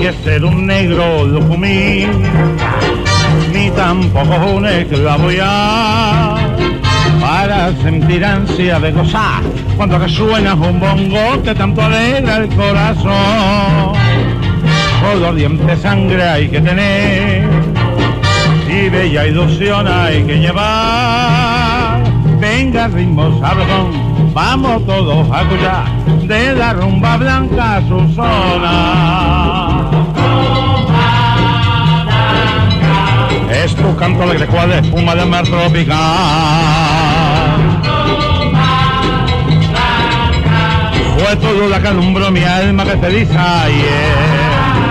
que ser un negro lucumí, ni tampoco un esclavo ya, para sentir ansia de gozar cuando resuena un bongo que tanto alegra el corazón. Doliente sangre hay que tener y bella ilusión hay que llevar. Venga ritmo sabrosón, vamos todos a escuchar de la rumba blanca su zona. Es tu canto alegre cual espuma de mar tropical. Fue tu duda que alumbró mi alma que te dice ayer.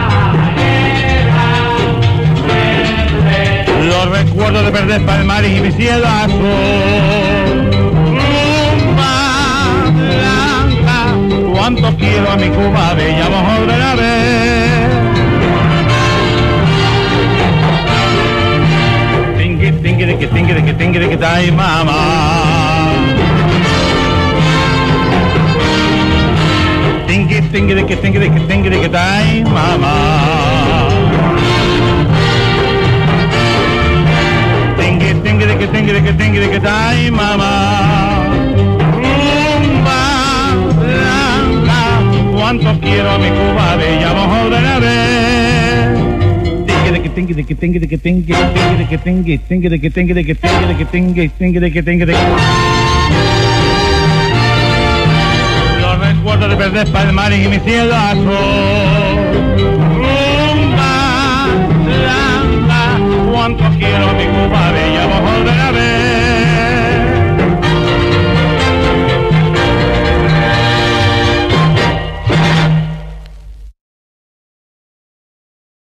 Los recuerdos de verdes palmares y mi cielo azul. Rumba blanca, cuánto quiero a mi Cuba bella, vamos a volver a ver. Tingui, tingui, de que tingui, de que tingui, de que tai mamá. Tingui, tingui, de que tingui, de que tingui, de que tai mamá. De que tai mamá. Rumba blanca, cuánto quiero a mi Cuba bella, vamos a volver a ver. De que tengue, de que tengue, de que tengue, de que tengue, tengue, de que tengue, de que tengue, de que tengue, tengue, de que tengue, de que. Los recuerdos de verdes palmares y mi cielo azul.